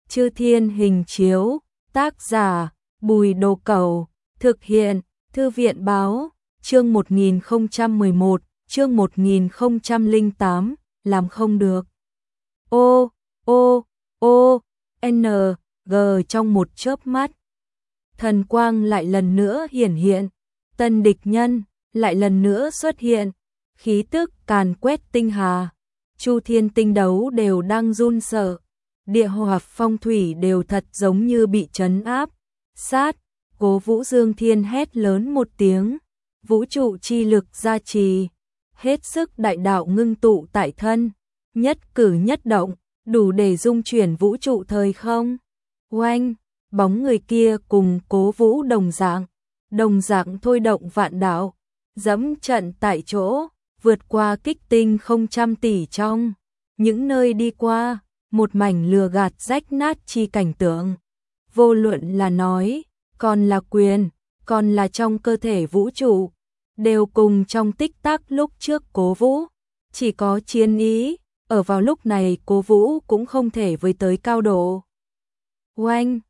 Chư Thiên Hình Chiếu, tác giả Bùi Đồ Cẩu, thực hiện Thư viện Báo, chương 1011, chương 1008, làm không được. G trong một chớp mắt. Thần quang lại lần nữa hiển hiện, tân địch nhân lại lần nữa xuất hiện, khí tức càn quét tinh hà. Chu thiên tinh đấu đều đang run sợ, địa hỏa phong thủy đều thật giống như bị trấn áp. Sát, Cố Vũ Dương Thiên hét lớn một tiếng, vũ trụ chi lực gia trì, hết sức đại đạo ngưng tụ tại thân, nhất cử nhất động, đủ để dung chuyển vũ trụ thời không. Oanh, bóng người kia cùng Cố Vũ đồng dạng thôi động vạn đạo, dẫm trận tại chỗ, vượt qua kích tinh 100 tỷ trong những nơi đi qua, một mảnh lừa gạt rách nát chi cảnh tượng. Vô luận là nói, còn là quyền, còn là trong cơ thể vũ trụ, đều cùng trong tích tắc lúc trước Cố Vũ, chỉ có chiến ý, ở vào lúc này Cố Vũ cũng không thể với tới cao độ. Oanh,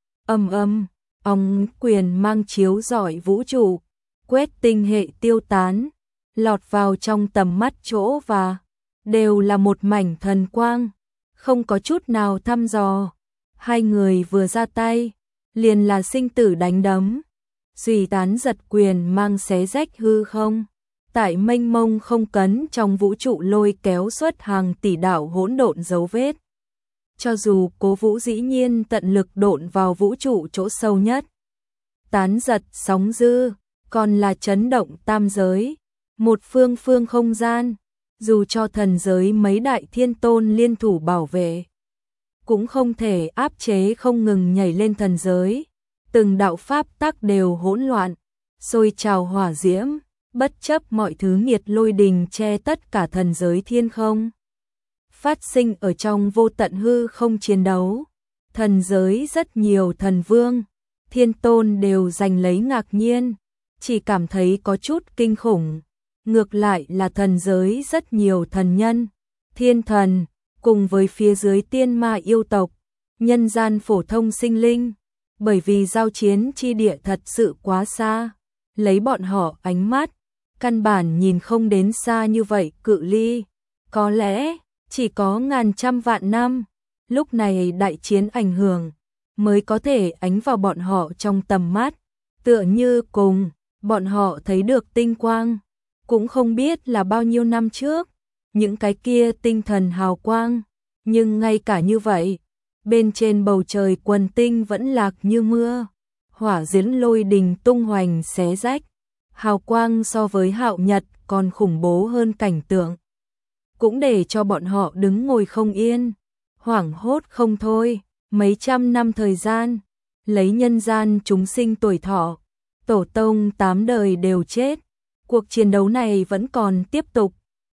ong quyền mang chiếu rọi vũ trụ, quét tinh hệ tiêu tán, lọt vào trong tầm mắt chỗ và đều là một mảnh thần quang, không có chút nào thăm dò. Hai người vừa ra tay, liền là sinh tử đánh đấm, duy tán giật quyền mang xé rách hư không. Tại mênh mông không cấn trong vũ trụ lôi kéo xuất hàng tỷ đạo hỗn độn dấu vết. Cho dù Cố Vũ dĩ nhiên tận lực độn vào vũ trụ chỗ sâu nhất, tán giật sóng dư, còn là chấn động tam giới, một phương không gian, dù cho thần giới mấy đại thiên tôn liên thủ bảo vệ, cũng không thể áp chế không ngừng nhảy lên thần giới, từng đạo pháp tắc đều hỗn loạn, sôi trào hỏa diễm, bất chấp mọi thứ nghiệt lôi đình che tất cả thần giới thiên không. Phát sinh ở trong vô tận hư không chiến đấu, thần giới rất nhiều thần vương, thiên tôn đều giành lấy ngạc nhiên, chỉ cảm thấy có chút kinh khủng. Ngược lại là thần giới rất nhiều thần nhân, thiên thần, cùng với phía dưới tiên ma yêu tộc, nhân gian phổ thông sinh linh, bởi vì giao chiến chi địa thật sự quá xa, lấy bọn họ ánh mắt, căn bản nhìn không đến xa như vậy cự ly, có lẽ chỉ có ngàn trăm vạn năm, lúc này đại chiến ảnh hưởng, mới có thể ánh vào bọn họ trong tầm mắt, tựa như cùng bọn họ thấy được tinh quang, cũng không biết là bao nhiêu năm trước, những cái kia tinh thần hào quang, nhưng ngay cả như vậy, bên trên bầu trời quần tinh vẫn lạc như mưa, hỏa diễm lôi đình tung hoành xé rách, hào quang so với hạo nhật còn khủng bố hơn cảnh tượng, cũng để cho bọn họ đứng ngồi không yên, hoảng hốt không thôi. Mấy trăm năm thời gian, lấy nhân gian chúng sinh tuổi thọ, tổ tông 8 đời đều chết, cuộc chiến đấu này vẫn còn tiếp tục.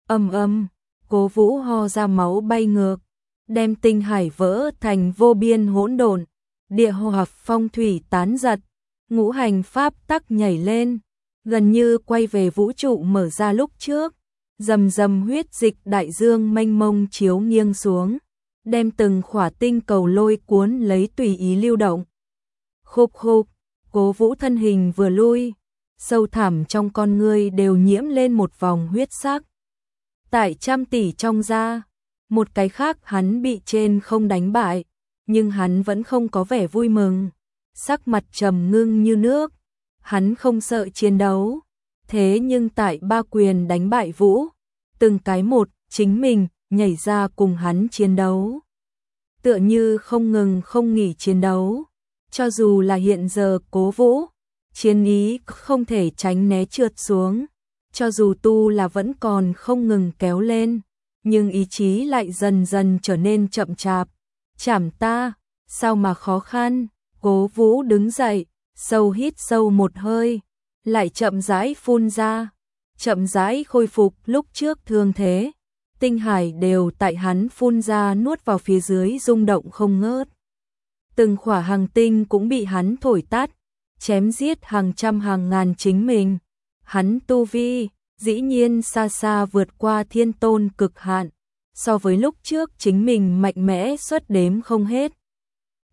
Cố Vũ ho ra máu bay ngược, đem tinh hải vỡ thành vô biên hỗn độn, địa hỏa phong thủy tán giật, ngũ hành pháp tắc nhảy lên, gần như quay về vũ trụ mở ra lúc trước. Rầm rầm huyết dịch đại dương mênh mông chiếu nghiêng xuống, đem từng khỏa tinh cầu lôi cuốn lấy tùy ý lưu động. Khục, Cố Vũ thân hình vừa lui, sâu thẳm trong con ngươi đều nhiễm lên một vòng huyết sắc. Tại trăm tỷ trong da, một cái khác hắn bị trên không đánh bại, nhưng hắn vẫn không có vẻ vui mừng, sắc mặt trầm ngưng như nước, hắn không sợ chiến đấu, thế nhưng tại ba quyền đánh bại Vũ, từng cái một, chính mình nhảy ra cùng hắn chiến đấu. Tựa như không ngừng không nghỉ chiến đấu, cho dù là hiện giờ Cố Vũ, chiến ý không thể tránh né trượt xuống, cho dù tu là vẫn còn không ngừng kéo lên, nhưng ý chí lại dần dần trở nên chậm chạp. Chảm ta, sao mà khó khăn? Cố Vũ đứng dậy, sâu hít sâu một hơi, lại chậm rãi phun ra, chậm rãi khôi phục lúc trước thương thế. Tinh hải đều tại hắn phun ra nuốt vào phía dưới rung động không ngớt. Từng khỏa hành tinh cũng bị hắn thổi tắt, chém giết hàng trăm hàng ngàn chính mình. Hắn tu vi, dĩ nhiên xa xa vượt qua thiên tôn cực hạn, so với lúc trước chính mình mạnh mẽ suất đếm không hết.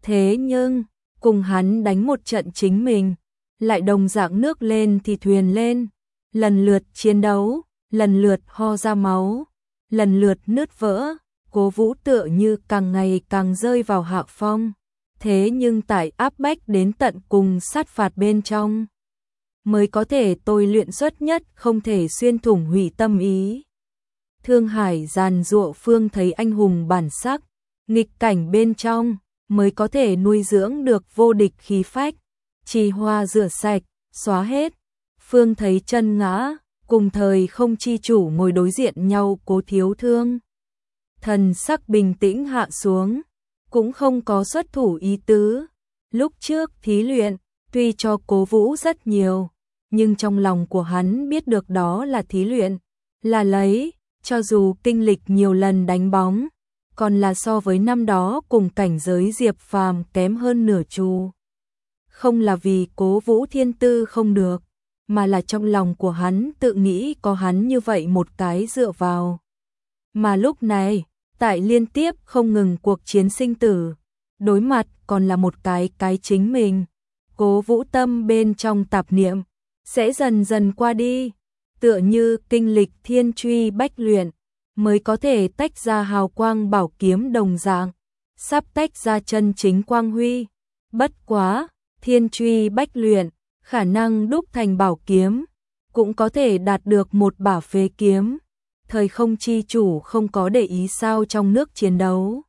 Thế nhưng, cùng hắn đánh một trận chính mình, lại đồng dạng nước lên thì thuyền lên, lần lượt chiến đấu, lần lượt ho ra máu, lần lượt nứt vỡ, Cố Vũ tựa như càng ngày càng rơi vào hạ phong. Thế nhưng tại áp bách đến tận cùng sát phạt bên trong, mới có thể tôi luyện xuất nhất không thể xuyên thủng hủy tâm ý. Thương Hải giàn giụa phương thấy anh hùng bản sắc, nghịch cảnh bên trong, mới có thể nuôi dưỡng được vô địch khí phách, trì hoa rửa sạch, xóa hết. Phương thấy chân ngã, cùng thời không chi chủ ngồi đối diện nhau Cố Thiếu Thương. Thần sắc bình tĩnh hạ xuống, cũng không có xuất thủ ý tứ. Lúc trước thí luyện, tuy cho Cố Vũ rất nhiều, nhưng trong lòng của hắn biết được đó là thí luyện, là lấy, cho dù kinh lịch nhiều lần đánh bóng, còn là so với năm đó cùng cảnh giới Diệp Phàm kém hơn nửa chu. Không là vì Cố Vũ thiên tư không được, mà là trong lòng của hắn tự nghĩ có hắn như vậy một cái dựa vào. Mà lúc này, tại liên tiếp không ngừng cuộc chiến sinh tử, đối mặt còn là một cái chính mình. Cố Vũ tâm bên trong tạp niệm, sẽ dần dần qua đi, tựa như kinh lịch thiên truy bách luyện, mới có thể tách ra hào quang bảo kiếm đồng dạng, sắp tách ra chân chính quang huy. Bất quá, thiên truy bách luyện, khả năng đúc thành bảo kiếm, cũng có thể đạt được một bả phế kiếm. Thời không chi chủ không có để ý sao trong nước chiến đấu,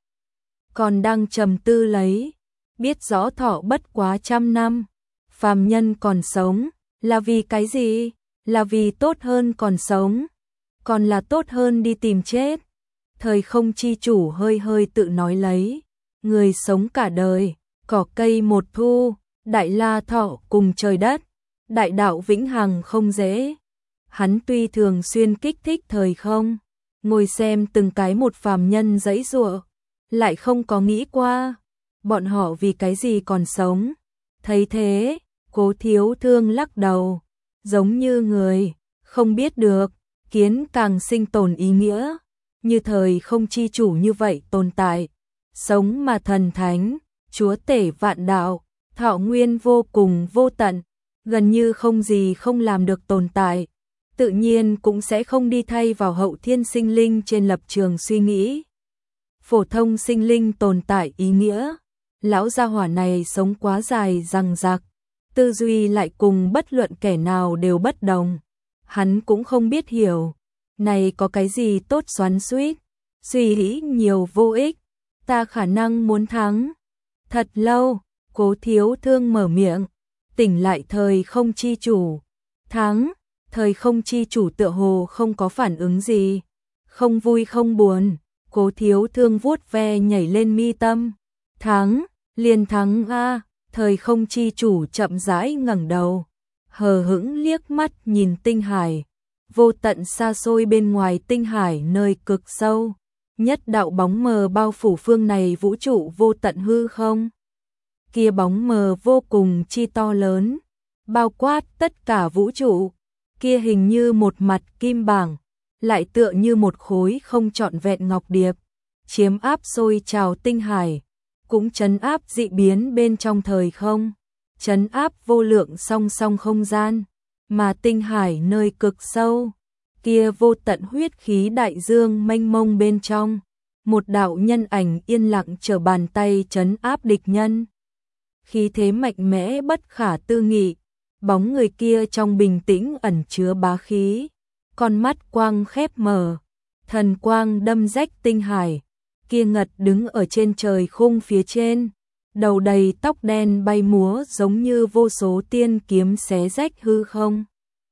còn đang trầm tư lấy, biết rõ thọ bất quá 100 năm, phàm nhân còn sống, là vì cái gì? Là vì tốt hơn còn sống, còn là tốt hơn đi tìm chết. Thời không chi chủ hơi hơi tự nói lấy, người sống cả đời, cỏ cây một thu, đại la thọ cùng trời đất, đại đạo vĩnh hằng không dễ. Hắn tuy thường xuyên kích thích thời không, ngồi xem từng cái một phàm nhân giãy giụa, lại không có nghĩ qua, bọn họ vì cái gì còn sống. Thấy thế, Cố Thiếu Thương lắc đầu, giống như người, không biết được, kiến càng sinh tồn ý nghĩa, như thời không chi chủ như vậy tồn tại, sống mà thần thánh, chúa tể vạn đạo, thọ nguyên vô cùng vô tận, gần như không gì không làm được tồn tại, tự nhiên cũng sẽ không đi thay vào hậu thiên sinh linh trên lập trường suy nghĩ. Phổ thông sinh linh tồn tại ý nghĩa, lão gia hỏa này sống quá dài dằng dặc, tư duy lại cùng bất luận kẻ nào đều bất đồng. Hắn cũng không biết hiểu, này có cái gì tốt xoắn xuýt, suy nghĩ nhiều vô ích, ta khả năng muốn thắng. Thật lâu, Cố Thiếu Thương mở miệng, tỉnh lại thời không chi chủ. Thắng, thời không chi chủ tựa hồ không có phản ứng gì, không vui không buồn. Cố Thiếu Thương vuốt ve nhảy lên mi tâm. Thắng, liền thắng a. Thời không chi chủ chậm rãi ngẩng đầu, hờ hững liếc mắt nhìn tinh hải, vô tận xa xôi bên ngoài tinh hải nơi cực sâu, nhất đạo bóng mờ bao phủ phương này vũ trụ vô tận hư không. Kia bóng mờ vô cùng chi to lớn, bao quát tất cả vũ trụ, kia hình như một mặt kim bảng, lại tựa như một khối không trọn vẹn ngọc điệp, chiếm áp sôi trào tinh hải, cũng trấn áp dị biến bên trong thời không, trấn áp vô lượng song song không gian, mà tinh hải nơi cực sâu, kia vô tận huyết khí đại dương mênh mông bên trong, một đạo nhân ảnh yên lặng trở bàn tay trấn áp địch nhân. Khí thế mạnh mẽ bất khả tư nghị, bóng người kia trong bình tĩnh ẩn chứa bá khí, con mắt quang khép mở, thần quang đâm rách tinh hải, kia ngật đứng ở trên trời khung phía trên, đầu đầy tóc đen bay múa giống như vô số tiên kiếm xé rách hư không.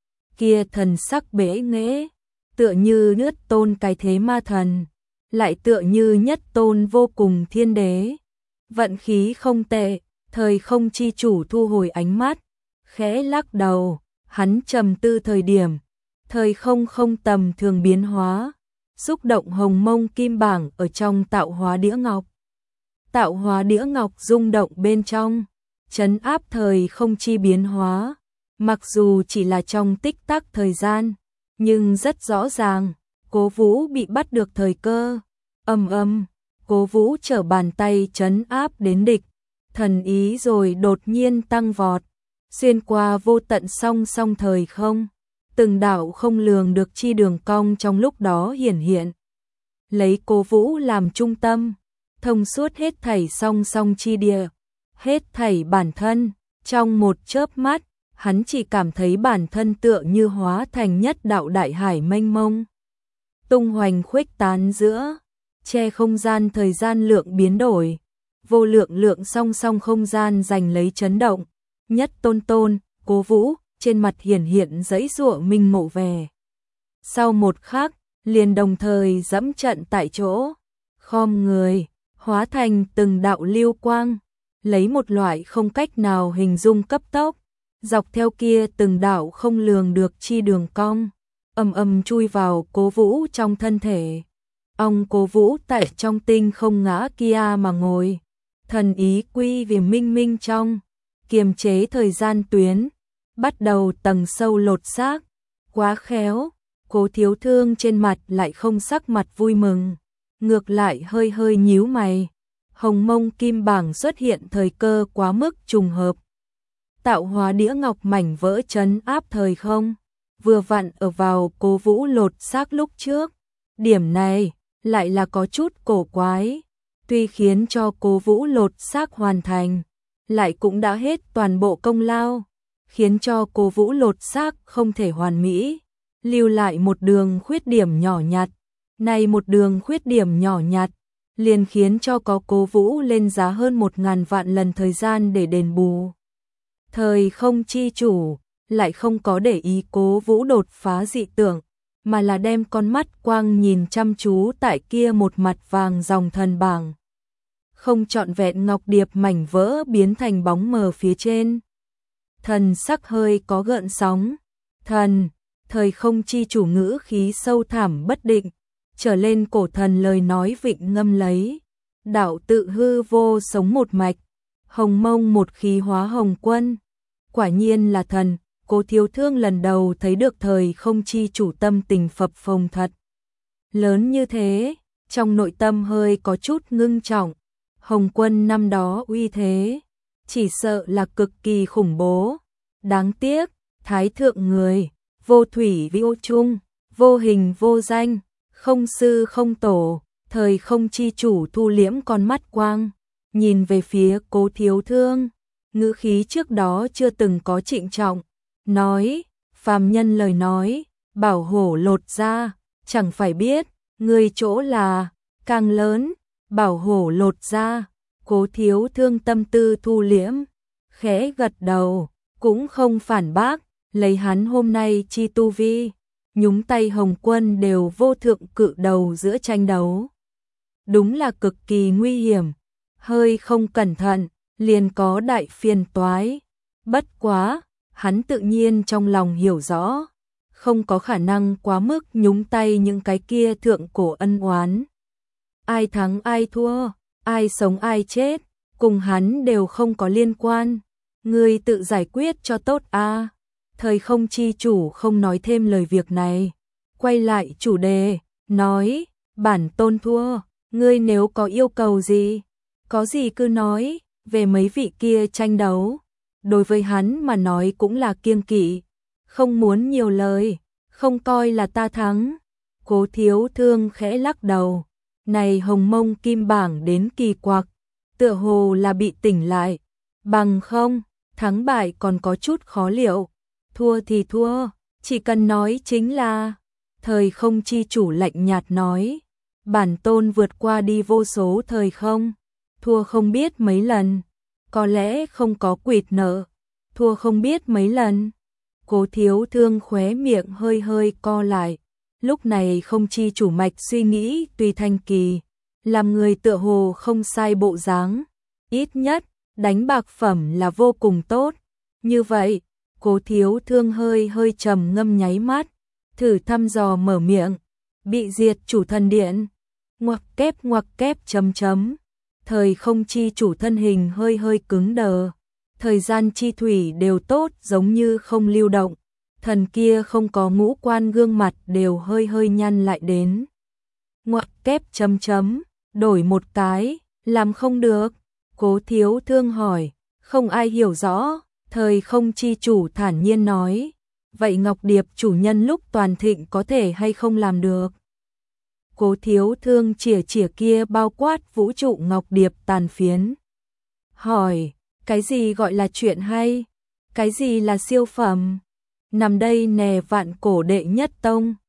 Kia thần sắc bẽ nghễ, tựa như nhất tôn cái thế ma thần, lại tựa như nhất tôn vô cùng thiên đế. Vận khí không tệ, thời không chi chủ thu hồi ánh mắt, khẽ lắc đầu, hắn trầm tư thời điểm, thời không không tầm thường biến hóa, xúc động hồng mông kim bảng ở trong tạo hóa đĩa ngọc. Tạo hóa đĩa ngọc rung động bên trong, trấn áp thời không chi biến hóa, mặc dù chỉ là trong tích tắc thời gian, nhưng rất rõ ràng, Cố Vũ bị bắt được thời cơ. Ầm ầm, Cố Vũ trở bàn tay trấn áp đến địch, thần ý rồi đột nhiên tăng vọt, xuyên qua vô tận song song thời không, từng đạo không lường được chi đường cong trong lúc đó hiển hiện. Lấy Cố Vũ làm trung tâm, thông suốt hết thảy song song chi địa, hết thảy bản thân, trong một chớp mắt, hắn chỉ cảm thấy bản thân tựa như hóa thành nhất đạo đại hải mênh mông, tung hoành khuếch tán giữa, che không gian thời gian lượng biến đổi, vô lượng lượng song song không gian giành lấy chấn động, nhất tôn tôn, Cố Vũ, trên mặt hiển hiện giãy giụa minh mộ vẻ. Sau một khắc, liền đồng thời dẫm trận tại chỗ, khom người, hóa thành từng đạo lưu quang, lấy một loại không cách nào hình dung cấp tốc, dọc theo kia từng đạo không lường được chi đường cong, ầm ầm chui vào Cố Vũ trong thân thể. Ông Cố Vũ tại trong tinh không ngã kia mà ngồi, thần ý quy về minh minh trong, kiềm chế thời gian tuyến, bắt đầu tầng sâu lột xác, quá khéo. Cố Thiếu Thương trên mặt lại không sắc mặt vui mừng, ngược lại hơi hơi nhíu mày. Hồng Mông Kim Bảng xuất hiện thời cơ quá mức trùng hợp, tạo hóa đĩa ngọc mảnh vỡ trấn áp thời không, vừa vặn ở vào Cố Vũ lột xác lúc trước. Điểm này lại là có chút cổ quái, tuy khiến cho Cố Vũ lột xác hoàn thành, lại cũng đã hết toàn bộ công lao, khiến cho Cố Vũ lột xác không thể hoàn mỹ, lưu lại một đường khuyết điểm nhỏ nhặt. Này một đường khuyết điểm nhỏ nhặt, liền khiến cho có Cố Vũ lên giá hơn 1000 vạn lần thời gian để đền bù. Thời không chi chủ lại không có để ý Cố Vũ đột phá dị tưởng, mà là đem con mắt quang nhìn chăm chú tại kia một mặt vàng dòng thần bảng. Không trọn vẹn ngọc điệp mảnh vỡ biến thành bóng mờ phía trên. Thần sắc hơi có gợn sóng. Thần, thời không chi chủ ngữ khí sâu thẳm bất định, trở lên cổ thần lời nói vịnh ngâm lấy. Đạo tự hư vô sống một mạch, hồng mông một khí hóa hồng quân. Quả nhiên là thần. Cố Thiếu Thương lần đầu thấy được thời không chi chủ tâm tình phập phồng thật lớn như thế, trong nội tâm hơi có chút ngưng trọng. Hồng quân năm đó uy thế, chỉ sợ là cực kỳ khủng bố. Đáng tiếc, thái thượng người, vô thủy vô chung, vô hình vô danh, không sư không tổ, thời không chi chủ thu liễm con mắt quang, nhìn về phía Cố Thiếu Thương, ngữ khí trước đó chưa từng có trịnh trọng. Nói, phàm nhân lời nói, bảo hổ lột ra, chẳng phải biết, người chỗ là, càng lớn, bảo hổ lột ra. Cố Thiếu Thương tâm tư thu liễm, khẽ gật đầu, cũng không phản bác, lấy hắn hôm nay chi tu vi, nhúng tay Hồng quân đều vô thượng cự đầu giữa tranh đấu. Đúng là cực kỳ nguy hiểm, hơi không cẩn thận, liền có đại phiền toái. Bất quá, hắn tự nhiên trong lòng hiểu rõ, không có khả năng quá mức nhúng tay những cái kia thượng cổ ân oán. Ai thắng ai thua, ai sống ai chết, cùng hắn đều không có liên quan. Ngươi tự giải quyết cho tốt a. Thời không chi chủ không nói thêm lời việc này, quay lại chủ đề, nói, bản tôn thua, ngươi nếu có yêu cầu gì, có gì cứ nói, về mấy vị kia tranh đấu. Đối với hắn mà nói cũng là kiêng kỵ, không muốn nhiều lời, không coi là ta thắng. Cố Thiếu Thương khẽ lắc đầu, này Hồng Mông Kim Bảng đến kỳ quặc, tựa hồ là bị tỉnh lại, bằng không, thắng bại còn có chút khó liệu, thua thì thua, chỉ cần nói chính là. Thời không chi chủ lạnh nhạt nói, bản tôn vượt qua đi vô số thời không, thua không biết mấy lần. Có lẽ không có quỵt nợ, thua không biết mấy lần. Cố Thiếu Thương khóe miệng hơi hơi co lại, lúc này không chi chủ mạch suy nghĩ tùy thanh kỳ, làm người tựa hồ không sai bộ dáng, ít nhất, đánh bạc phẩm là vô cùng tốt. Như vậy, Cố Thiếu Thương hơi hơi trầm ngâm nháy mắt, thử thăm dò mở miệng, bị diệt chủ thần điện, ngoặc kép chấm chấm. Thời không chi chủ thân hình hơi hơi cứng đờ, thời gian chi thủy đều tốt giống như không lưu động, thần kia không có ngũ quan gương mặt đều hơi hơi nhăn lại đến. Ngoặc kép chấm chấm, đổi một cái, làm không được. Cố Thiếu Thương hỏi, không ai hiểu rõ, thời không chi chủ thản nhiên nói, vậy Ngọc Điệp chủ nhân lúc toàn thịnh có thể hay không làm được? Cố Thiếu Thương chìa chìa kia bao quát vũ trụ Ngọc Điệp tàn phiến. Hỏi, cái gì gọi là chuyện hay? Cái gì là siêu phẩm? Nằm đây nè vạn cổ đệ nhất tông,